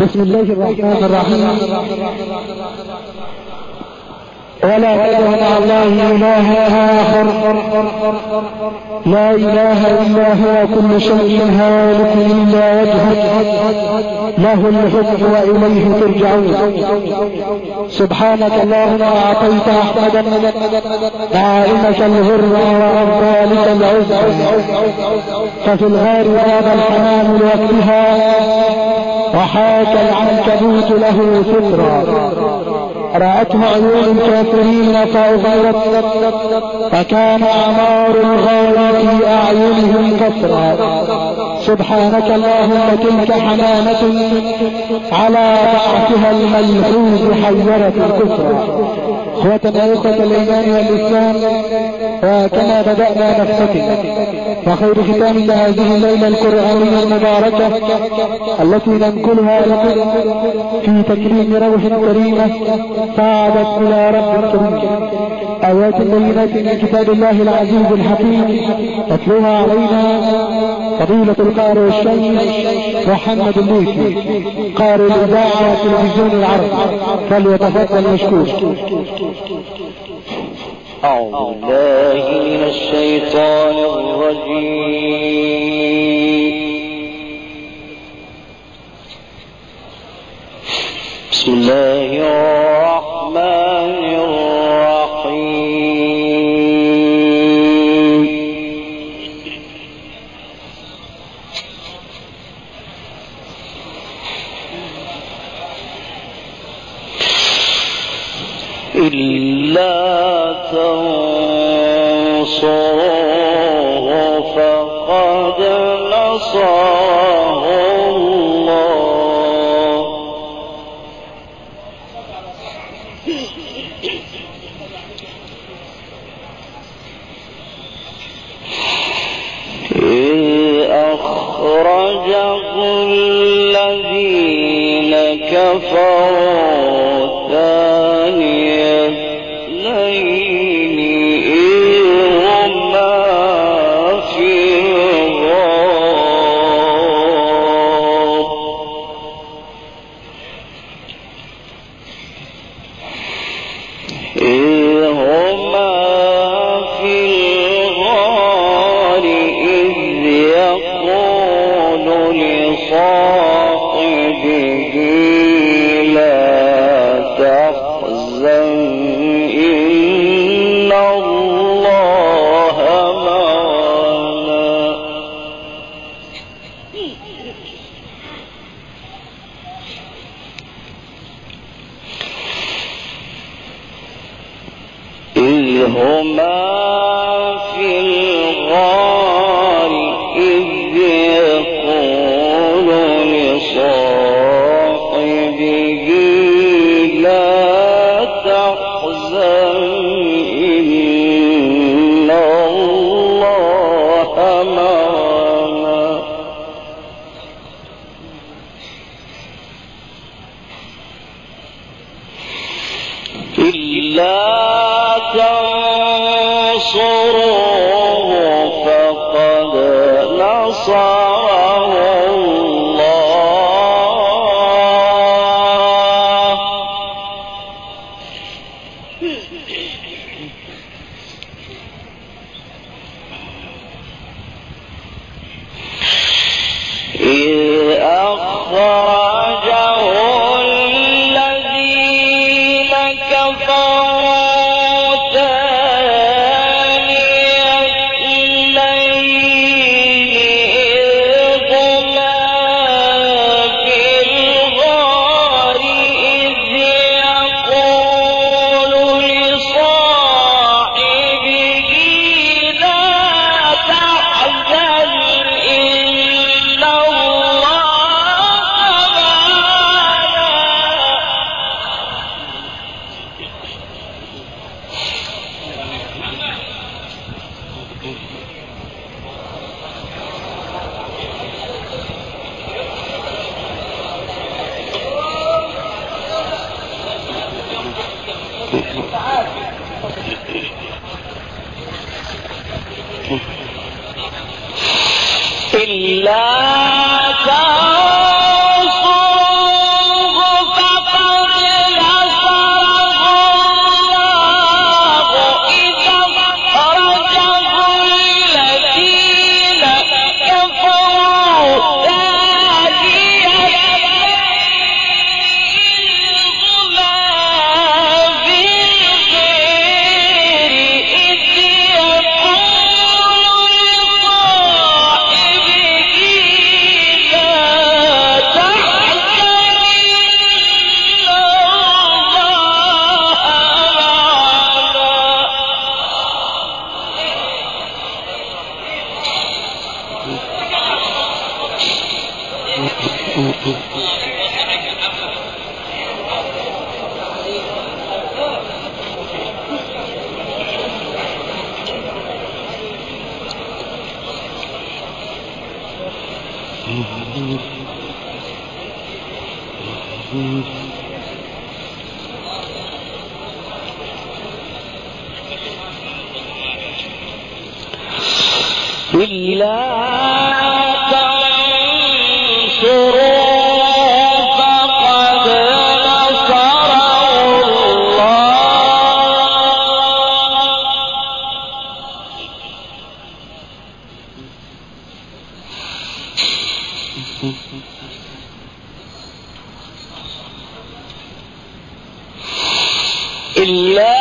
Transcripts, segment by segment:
بسم الله الرحمن الرحيم. ولا تدع مع الله إلها آخر لا إله إلا هو كل شيء هالك إلا وجهه له الحكم وإليه ترجعون. سبحانك اللهم أعطيت أحمدا دائمك الغر وأفضالك العزة ففي الغار باب الحمام لوقتها وحاك العنكبوت له سترا رأته عيون الكافرين فأغرت فكان أعمار الغار في أعينهم كسرا. سبحانك اللهم تلك حنانة على ضعفها الملحوظ حيرت الكفر. اخوتنا اخوة الايمان والاسلام، وكما بدأنا نفتتن وخير ختام هذه الليلة القرآنية المباركة التي ننقلها لكم في تكريم روح كريمة صعدت الى رب كريم ايات بينات من كتاب الله العزيز الحكيم تتلوها علينا فضيلة القارئ الشيخ محمد الليثي قارئ الاذاعة وتلفزيون العرب، فليتفضل مشكور. أعوذ بالله من الشيطان الرجيم. بسم الله الرحمن الرحيم. إلا تنصروه فقد نصره الله إذ أخرجه الذين كفروا ثاني اثنين إذ هما في الغار إذ يقول لصاحبه لا تحزن إن الله معنا إذ هما في الغار إذ يقول لصاحبه لا تحزن إن الله معنا إلا تنصروه فقد نصره الله إذ أخرجه الذين كفروا إلا تنصروه إلا تنصروا فقد نصره الله إلا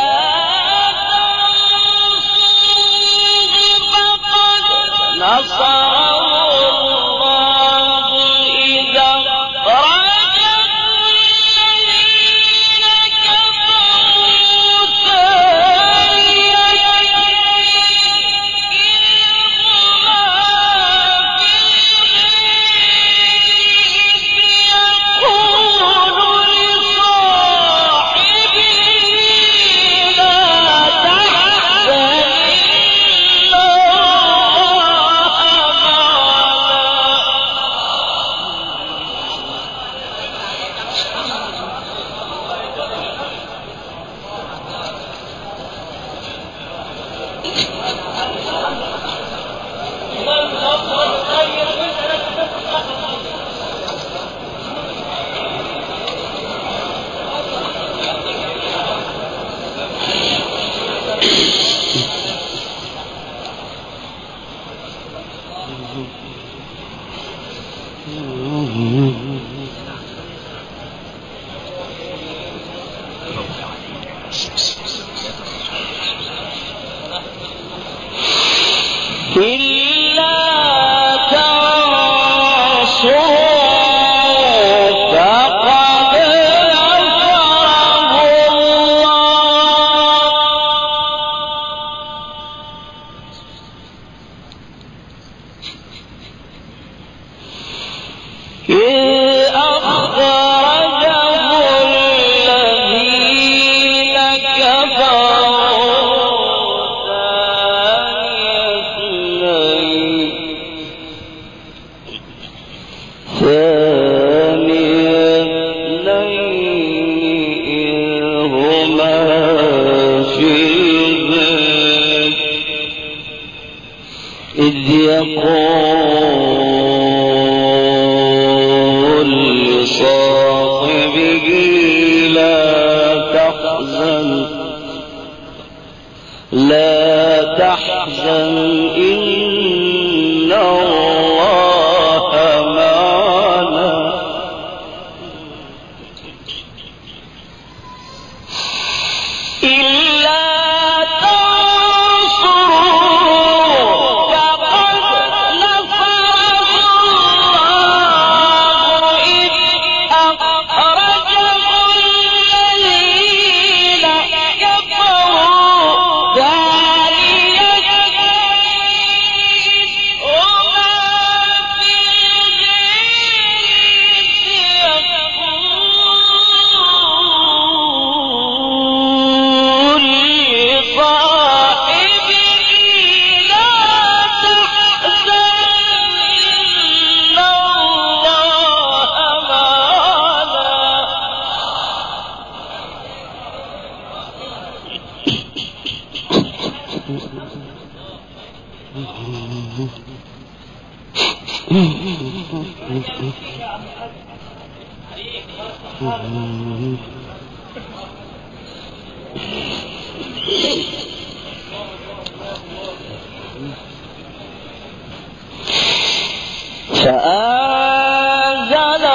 فأنزل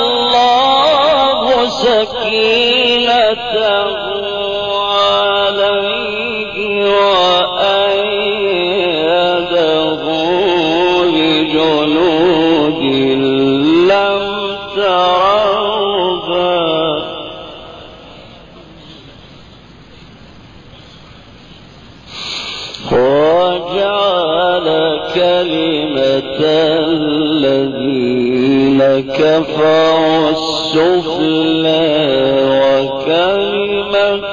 الله سكينته عليه وأيده بجنود لم تروها وجعل كلمة الذين كفروا السفلى وكلمة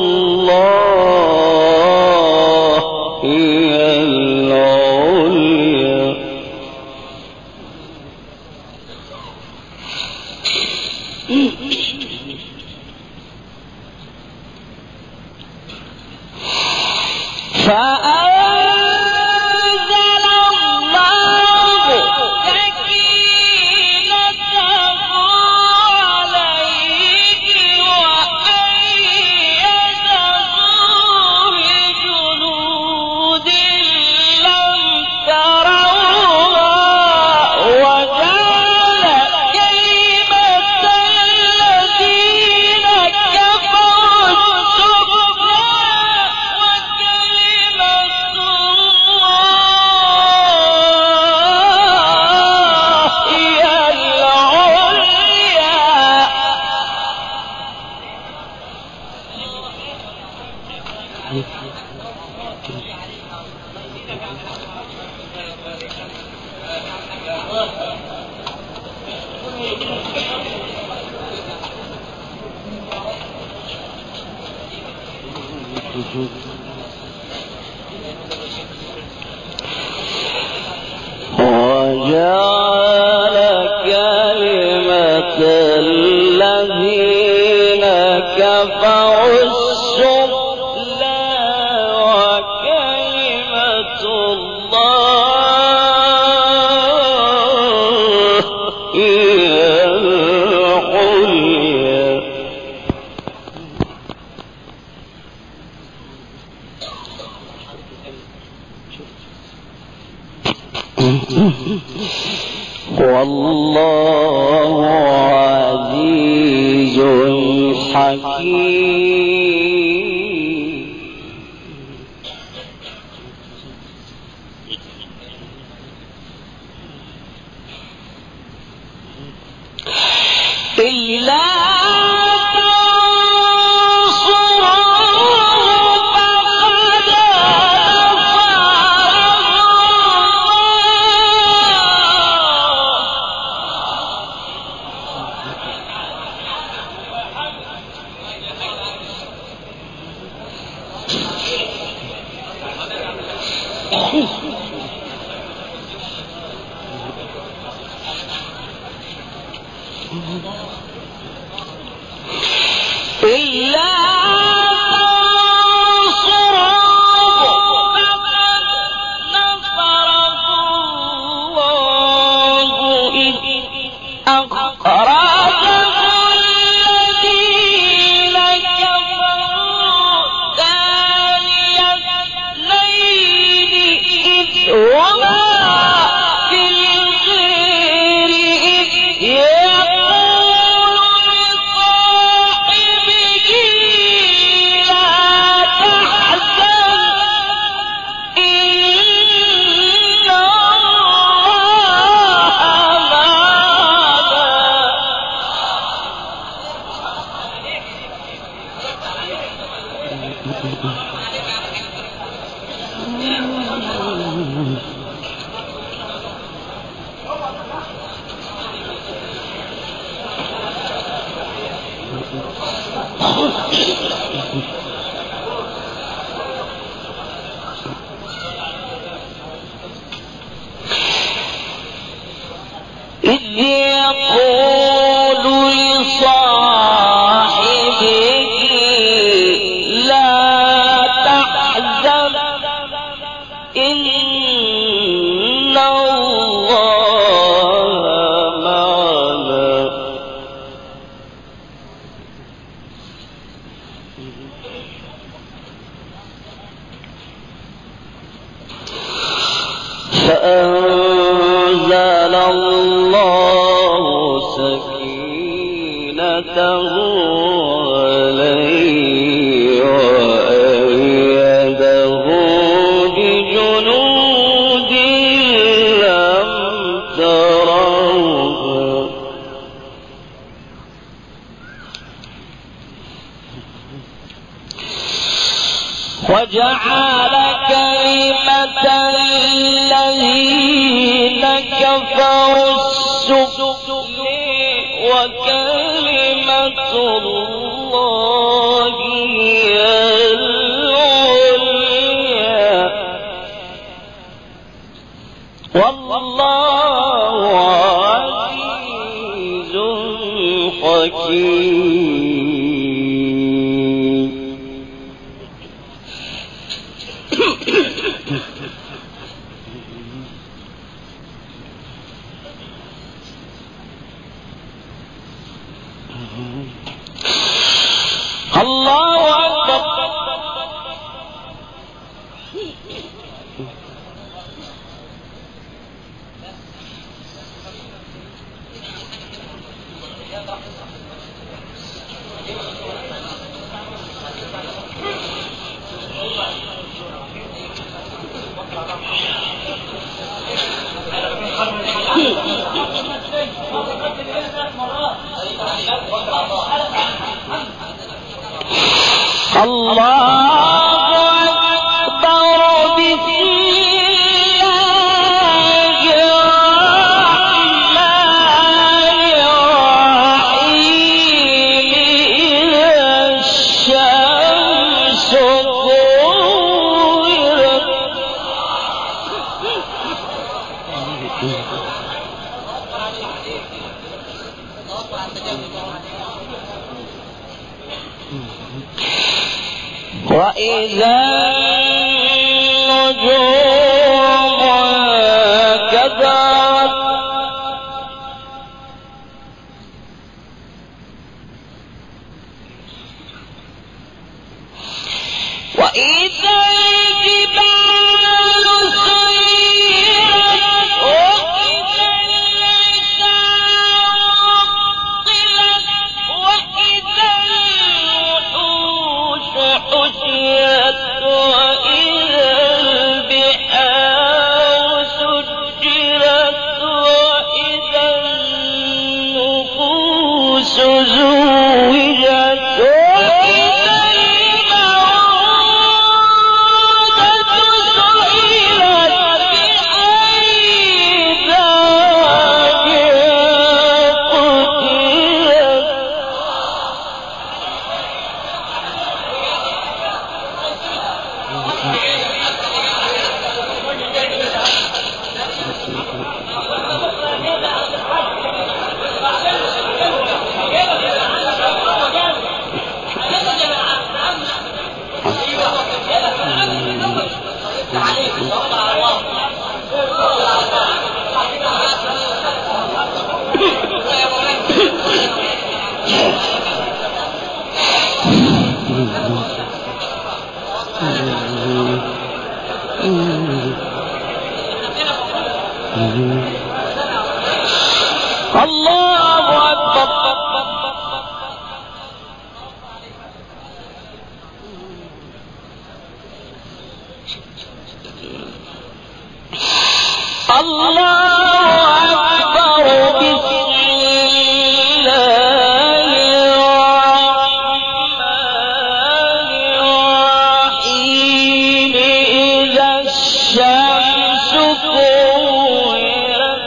الله هي العليا وجعل كلمة الذين كفروا السفلى وكلمة الله هي العليا. والله عزيز حكيم. إلا إذ يقول لصاحبه لا تحزن إن الله معنا. فأنزل الله سكينته عليه وأيده بجنود لم تروها وجعل كلمة الذين كفروا السفلى وكلمة الله هي العليا. والله عزيز حكيم. الله أكبر. وإذا النجوم انكدرت وإذا الجبال سيرت وإذا العشار عطلت وإذا الوحوش حشرت وإذا البحار سجرت وإذا النفوس زوجت وإذا الموءودة سئلت بأي ذنب قتلت الله أكبر. الله أكبر. بسم الله الرحمن الرحيم. إذا الشمس كورت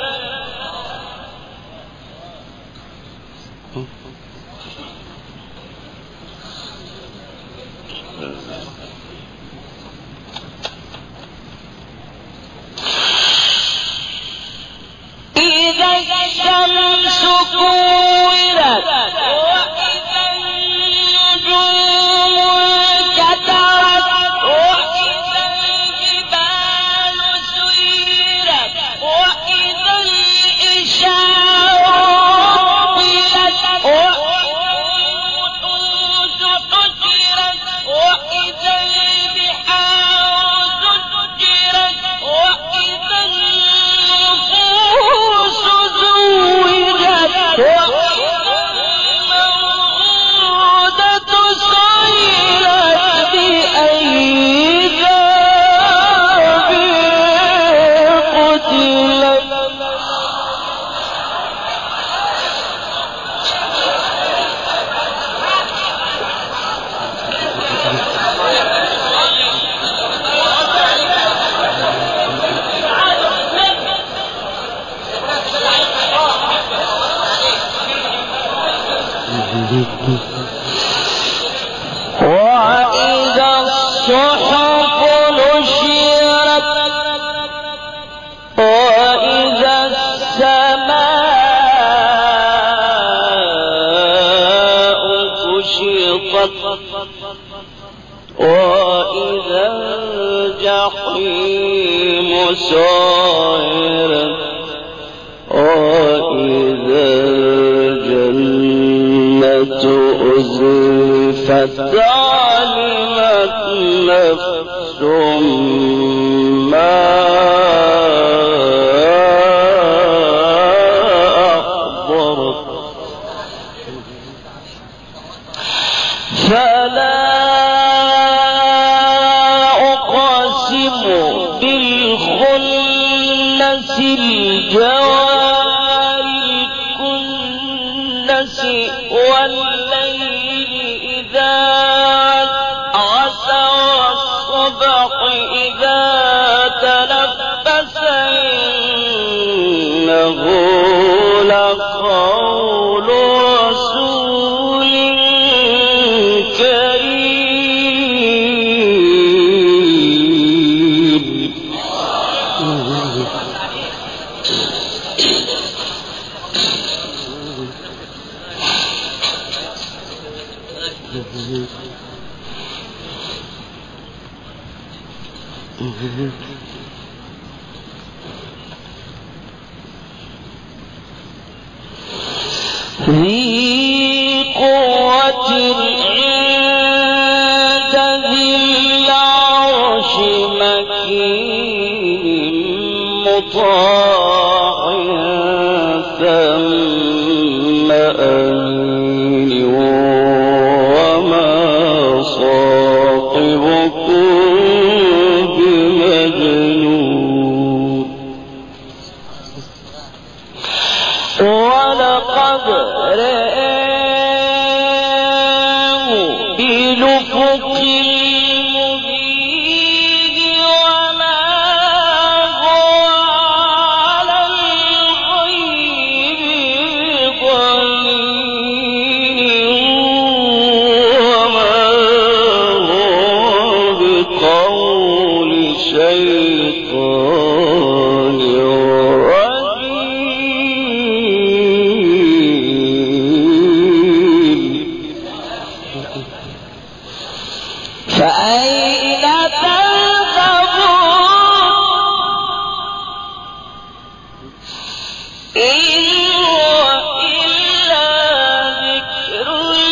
إذا الشمس كورت وإذا النجوم انكدرت وإذا الجبال سيرت وإذا العشار عطلت وإذا الوحوش حشرت وإذا البحار سجرت وإذا النفوس زوجت الجحيم سعرت وإذا الجنة أزلفت علمت نفس ما أحضرت فلا أقسم بالخنس الجوار الكنس والليل إذا عسى والصبح إذا تنفس إنه لقول رسول كريم. ذي قوة عند ذي العرش مكين مطاع ثم أمين وما صاحبكم بمجنون ولقد رآه بالأفق المبين وما هو على الغيب بضنين وما هو بقول شيطان فأين تذهبون إن هو إلا ذكر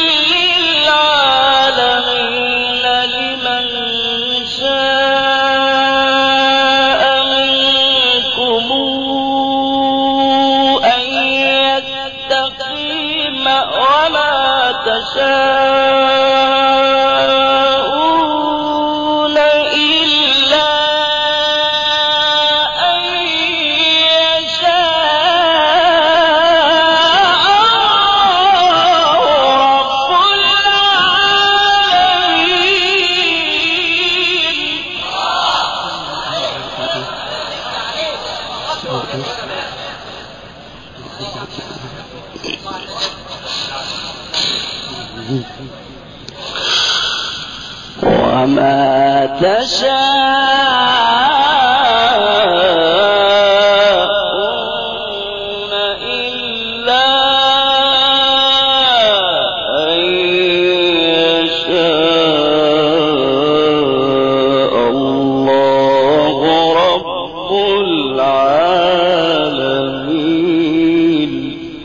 للعالمين لمن شاء منكم أن يستقيم وما تشاءون إلا أن يشاء رب العالمين. وما تشاءون إلا أن يشاء الله رب العالمين.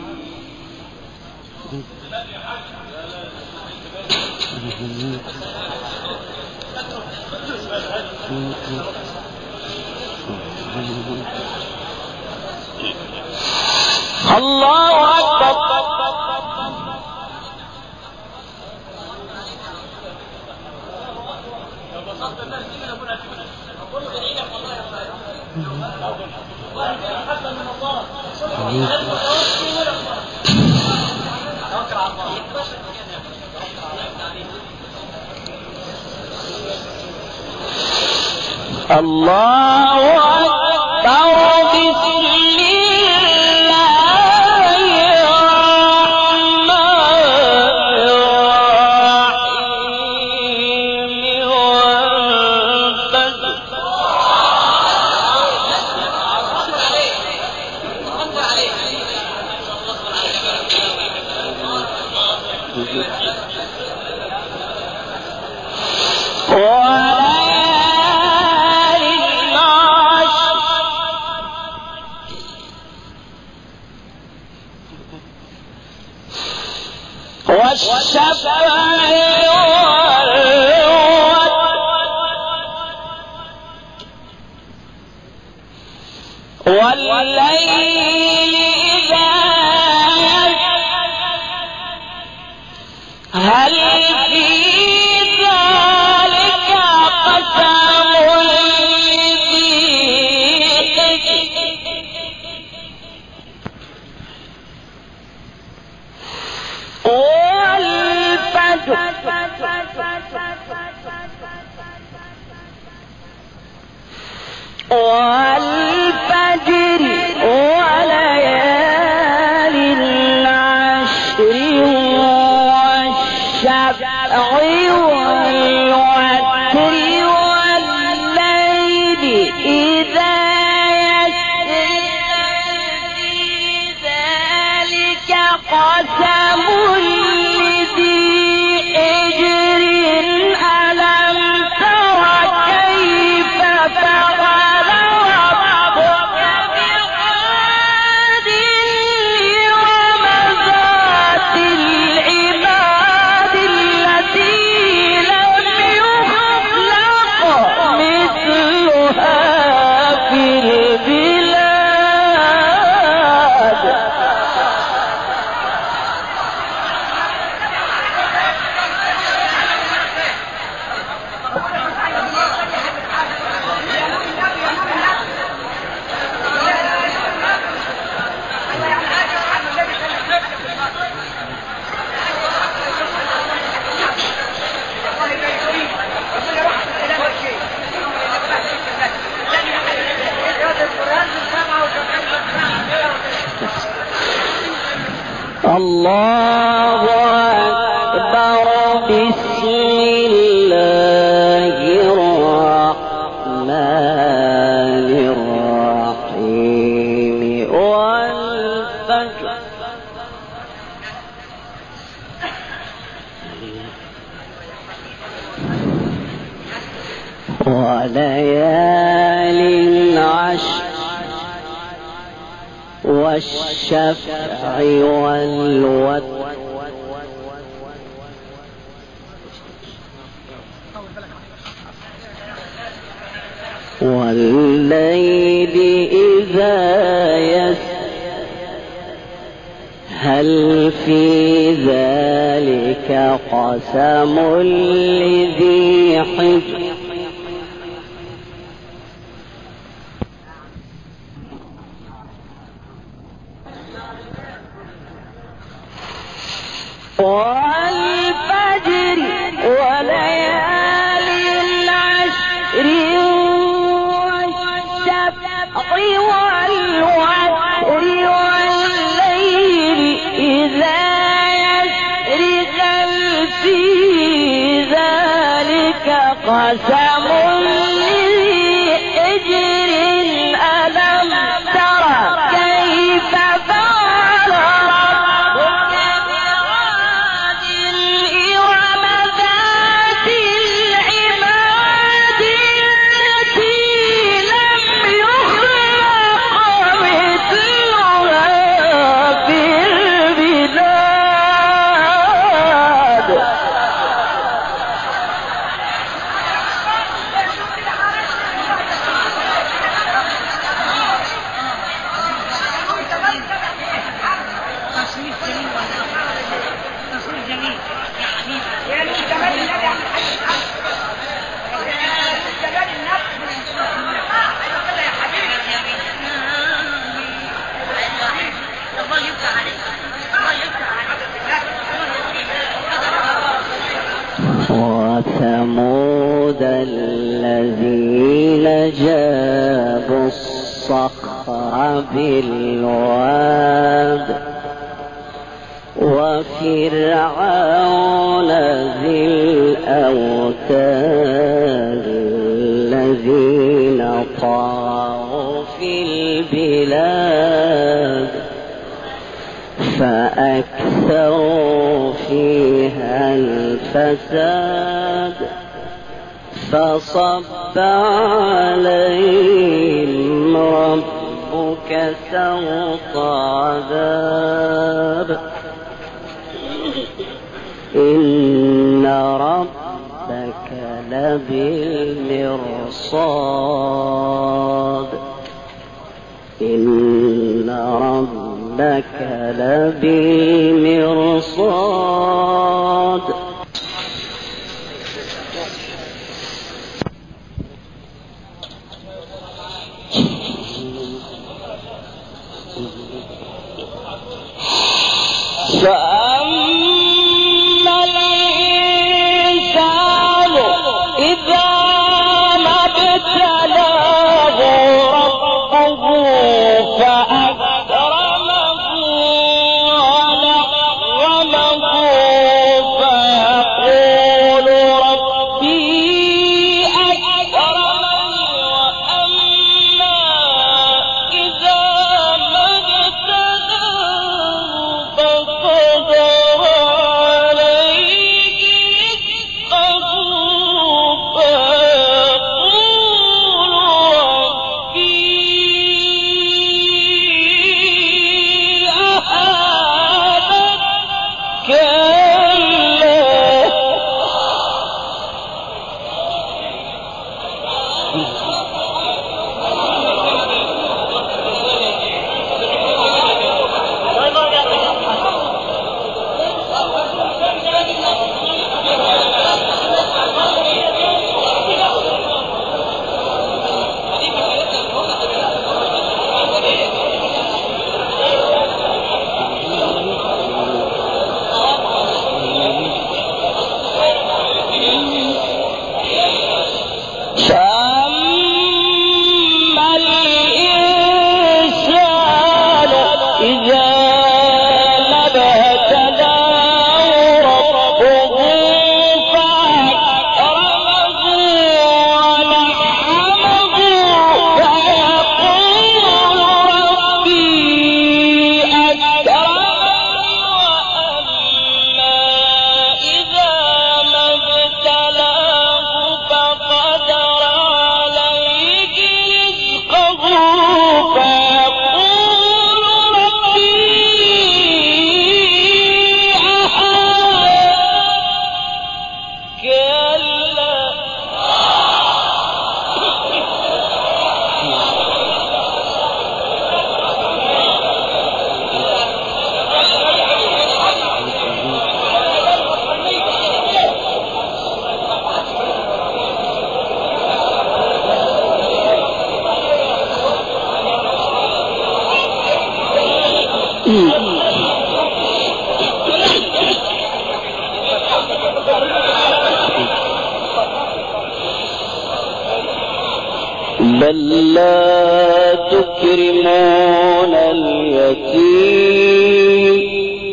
الله أكبر. الله أكبر. بسم الله الرحمن الرحيم والفجر وليالي والليل إذا هل في ذلك قسم لذي والفجر والفجر وليال العشر والشفع والوتر والليل إذا يسر في ذلك قسم لذي حجر ألم تر كيف فعل ربك بعاد إرم ذات العماد التي لم يخلق مثلها في البلاد الله أكبر بسم الله الرحمن الرحيم والفجر وليال العشر والشفع والوتر والليل إذا يسر هل في ذلك قسم لذي حجر والفجر وليال العشر والشفع والوتر والليل إذا يسر هل في ذلك قسم لذي حجر ألم تر كيف فعل ربك بعاد إرم ذات العماد التي لم يخلق مثلها في البلاد وثمود الذين جابوا الصخر بالواد وفرعون ذي الأوتاد الذين طغوا في البلاد فأكثروا فيها الفساد فصب عليهم ربك سوط عذاب إن ربك لبالمرصاد ربك لبالمرصاد فأما الإنسان إذا ما ابتلاه ربه فأكرمه ونعمه فيقول ربي أكرمني وأما إذا ما ابتلاه فقدر عليه رزقه فيقول ربي أهانن كلا فأما الإنسان إذا ما ابتلاه ربه فأكرمه ونعمه فيقول ربي أكرمني وأما إذا ما ابتلاه فقدر عليه رزقه فيقول ربي أهانن كلا بل لا تكرمون اليتيم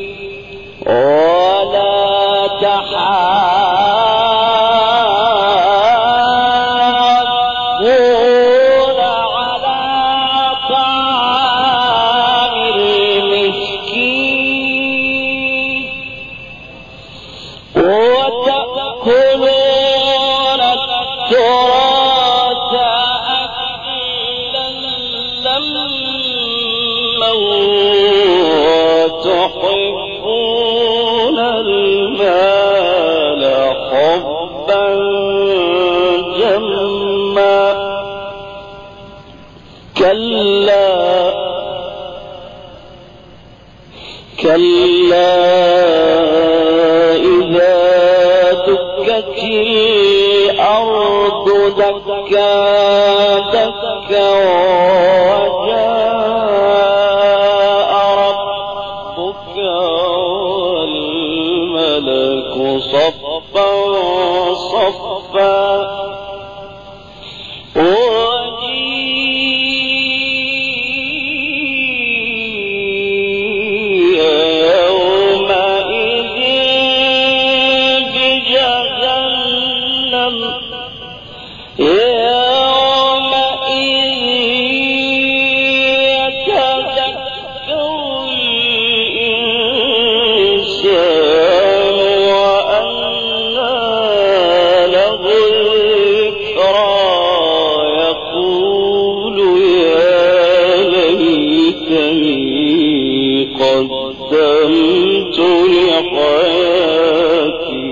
ولا تحاضون على طعام المسكين وتأكلون التراث أكلا لما وتحبون المال حبا جما كلا إذا دكت الأرض دكا دكا وجاء ربك والملك صفا صفا وجيء يومئذ بجهنم يومئذ يتذكر الإنسان وأنى له الذكرى يقول يا ليتني قدمت لحياتي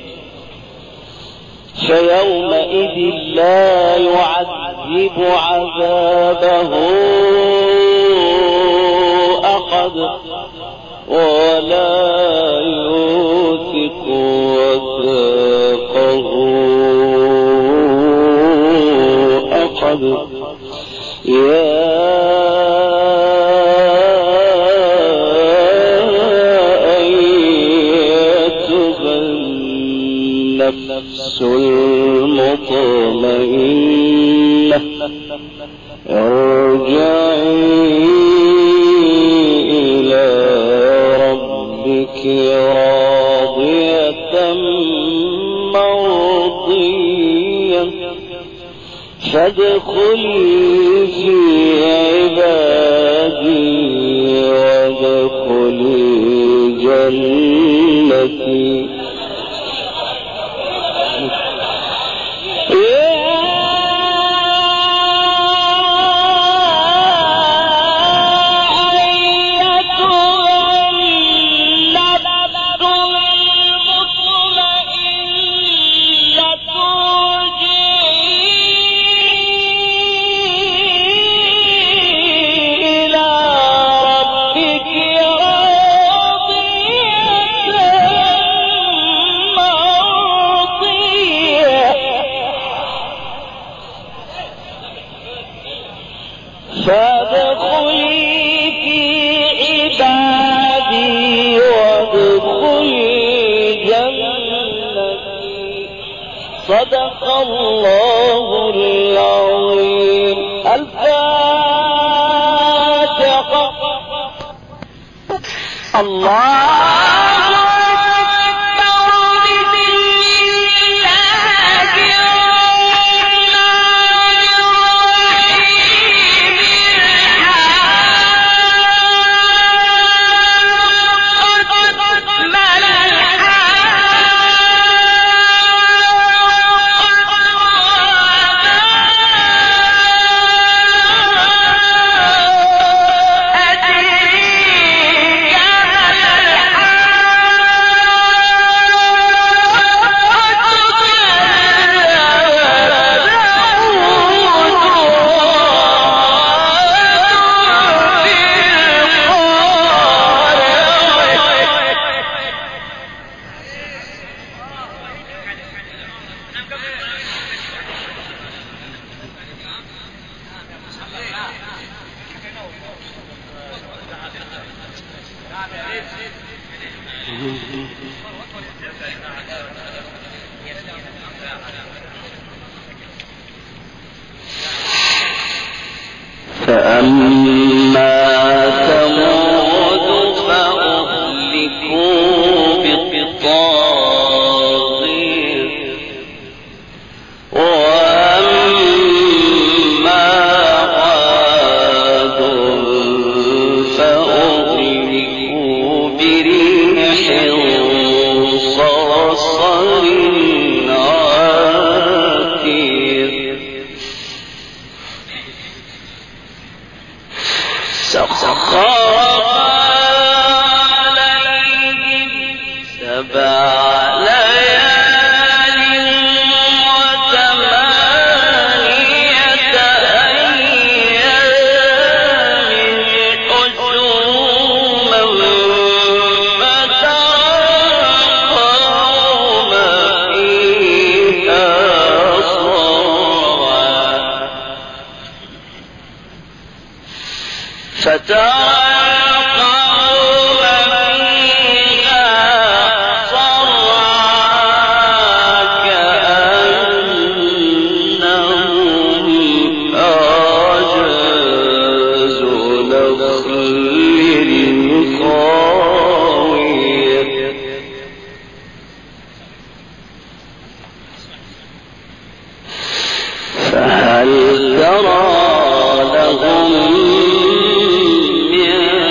فيومئذ لا يعذب عذابه أحد ولا يوثق وثاقه أحد يا أيتها النفس المطمئنة ارجعي إلى ربك راضية مرضية فادخلي في عبادي وادخلي جنتي. صدق الله العظيم. الفاتحة. الله فأما ثمود فأهلكوا بالطاغية وأما عاد فأهلكوا بريح صرصر عاتية سخر عليهم 7 ليال و8 أيام حسوما فترى القوم فيها صرعى كأنهم أعجاز نخل خاوية فهل ترى لهم من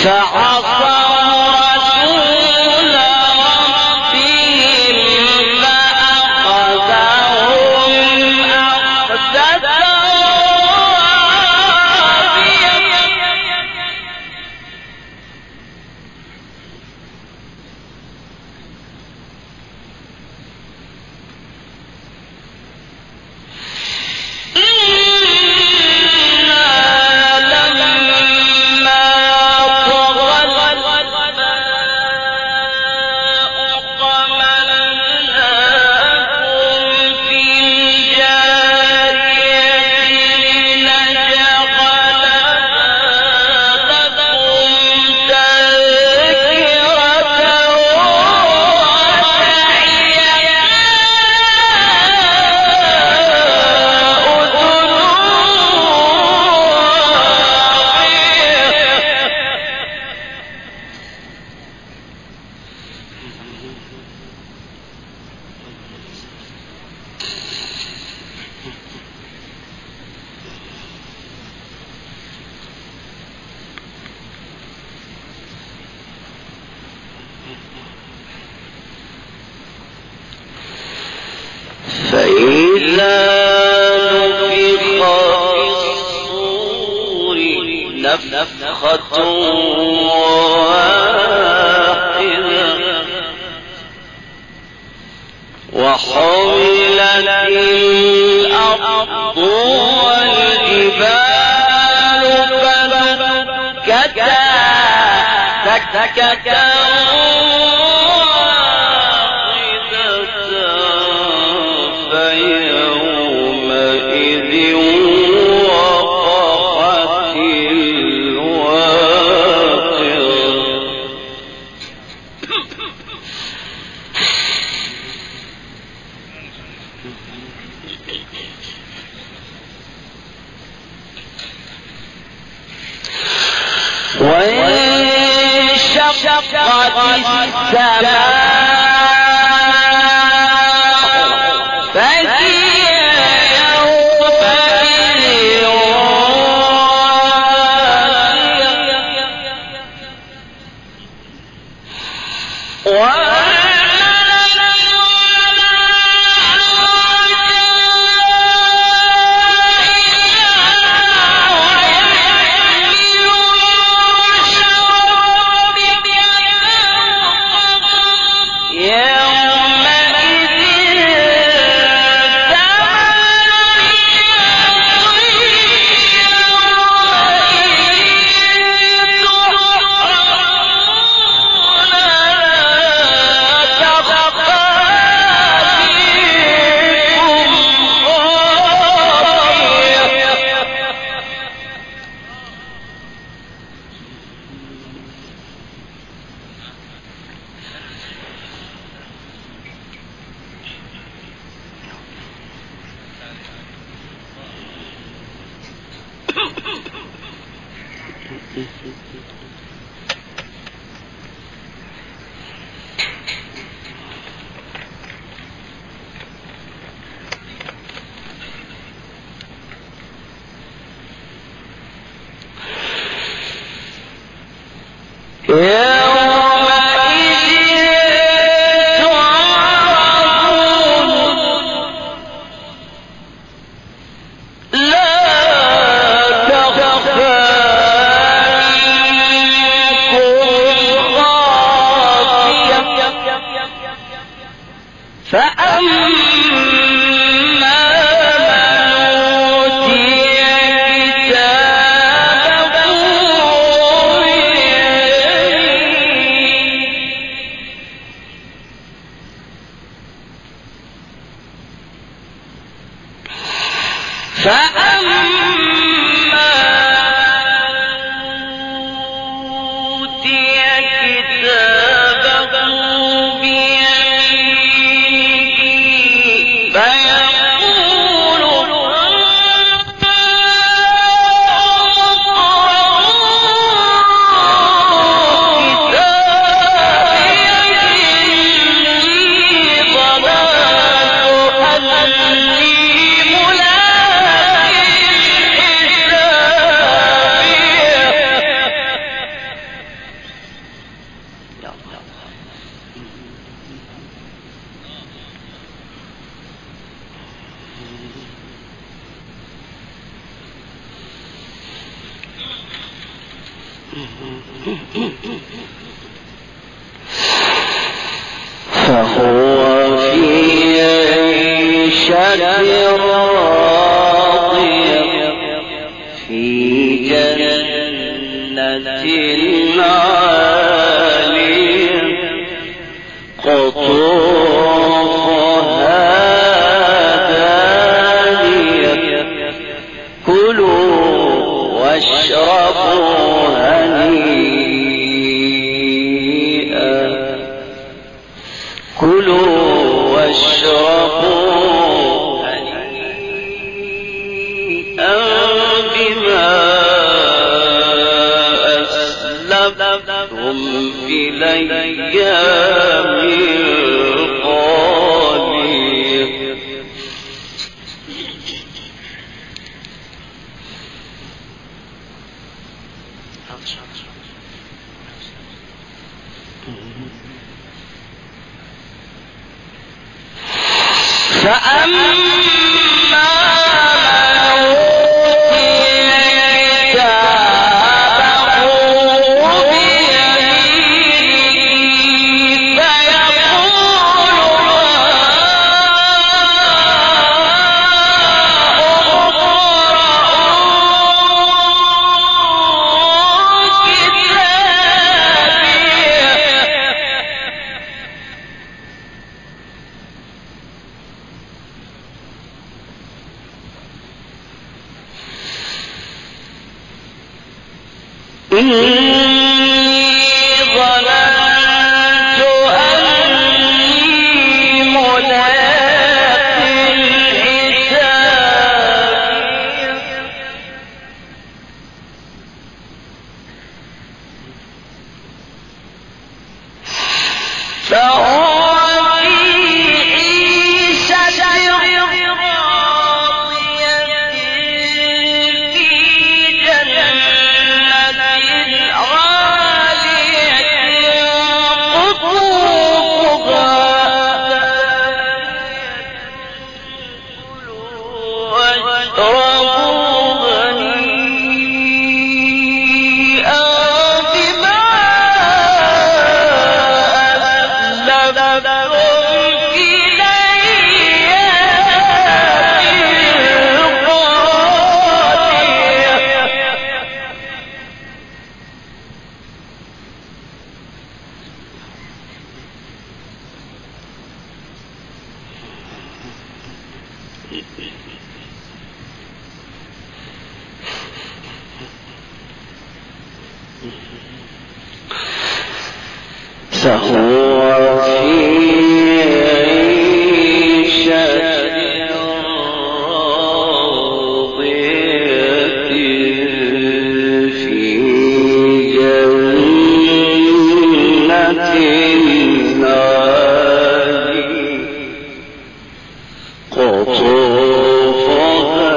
فإذا نفخ في الصور نفخة واحدة وحملت الأرض والجبال فدكتا دكة وانشقت السماء فهي يومئذ فهو في عيشة راضية في جنة عالية قطوفها دانية كلوا واشربوا هنيئا كلوا واشربوا هنيئا بما أسلفتم في الأيام الخالية. فأما من أوتي كتابه بيمينه فهو في عيشة راضية في جنة عالية قطوفها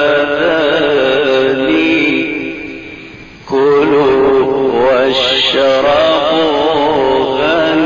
دانية كلوا واشربوا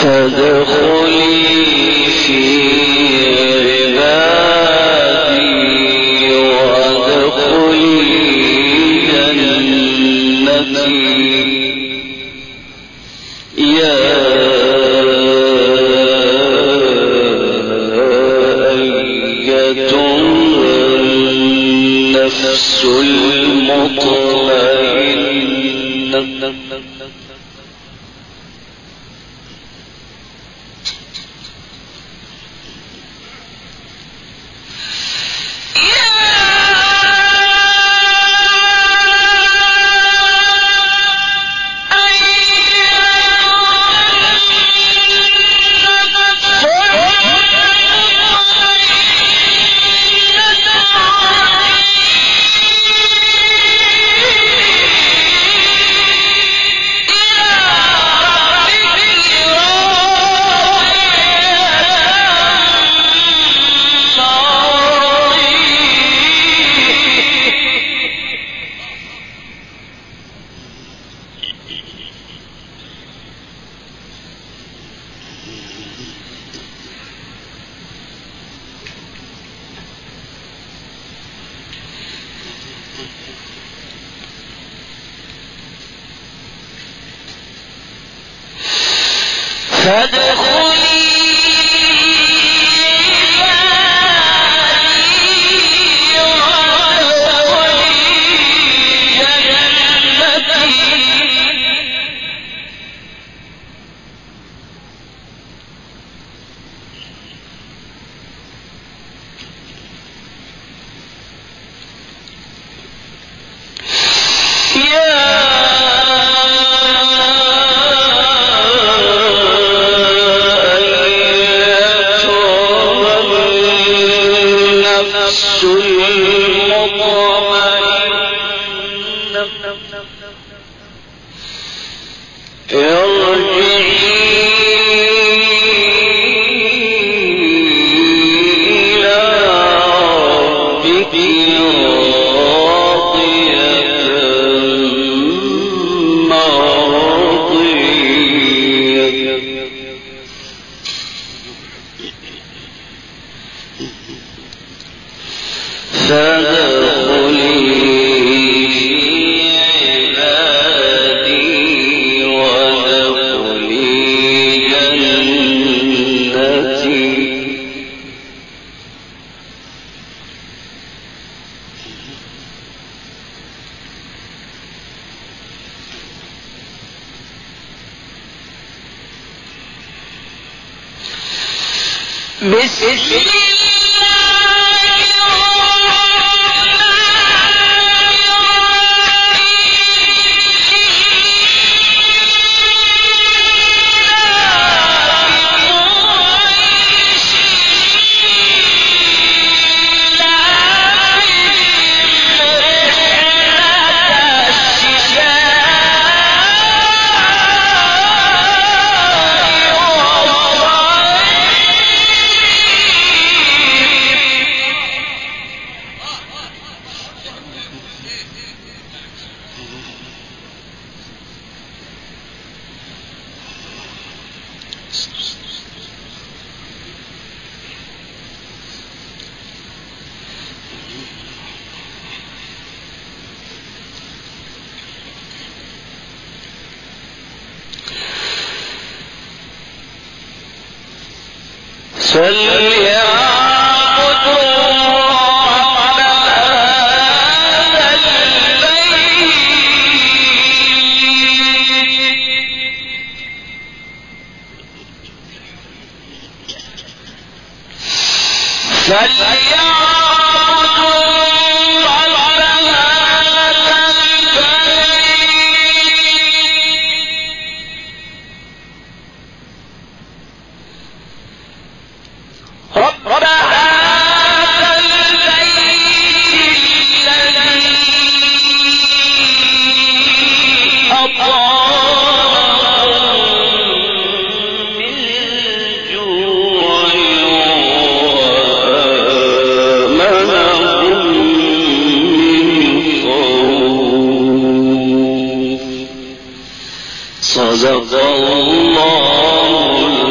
صدق الله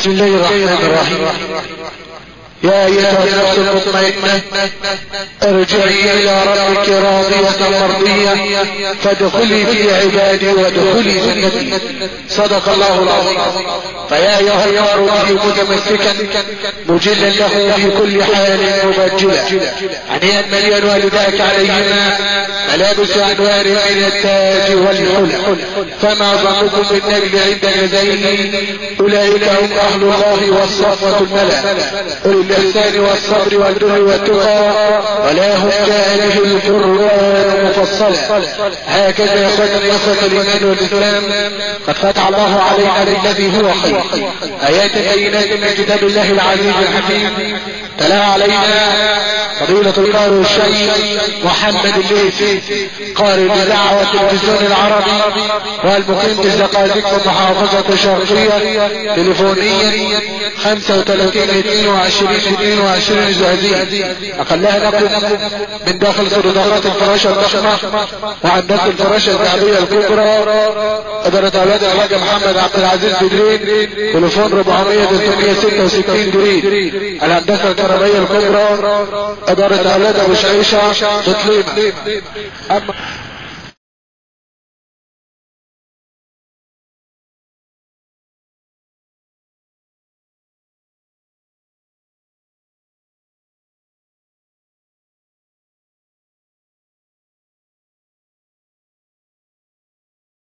بسم الله الرحمن الرحيم. يا أيتها النفس المطمئنة ارجعي إلى ربك راضية مرضية فادخلي في عبادي وادخلي جنتي. صدق الله العظيم. فيا أيها النار به متمسكا مجلا له في كل حال مبجلا هنيئا مليا والداك عليهما ملابس أنوار من التاج والحلى فما ظنكم بالنجل عند يديه أولئك هم أهل الله والصفوة الملا أولي الإحسان والصبر والبر والتقى ولا هم جاء به القرآن مفصلا. هكذا يا إخوة الإيمان والإسلام قد فتح الله علينا بالذي هو خير آيات بينات من كتاب الله العزيز الحكيم تلا علينا فضيلة القارئ الشيخ محمد الليثي قارئ الإذاعة والتلفزيون العربي والمقيم بالزقازيق محافظة الشرقية تليفونيا 35-22-22 زهزية أقلها نقل من داخل صندوقات الفراشة الضخمة وعندات الفراشة الذهبية الكبرى إدارة أولاد الحاج محمد عبد العزيز بدرين تليفون 400-366 جريد. الهندسة الكهربائية الكبرى إدارة أولاد أبو شعيشة تطليمة.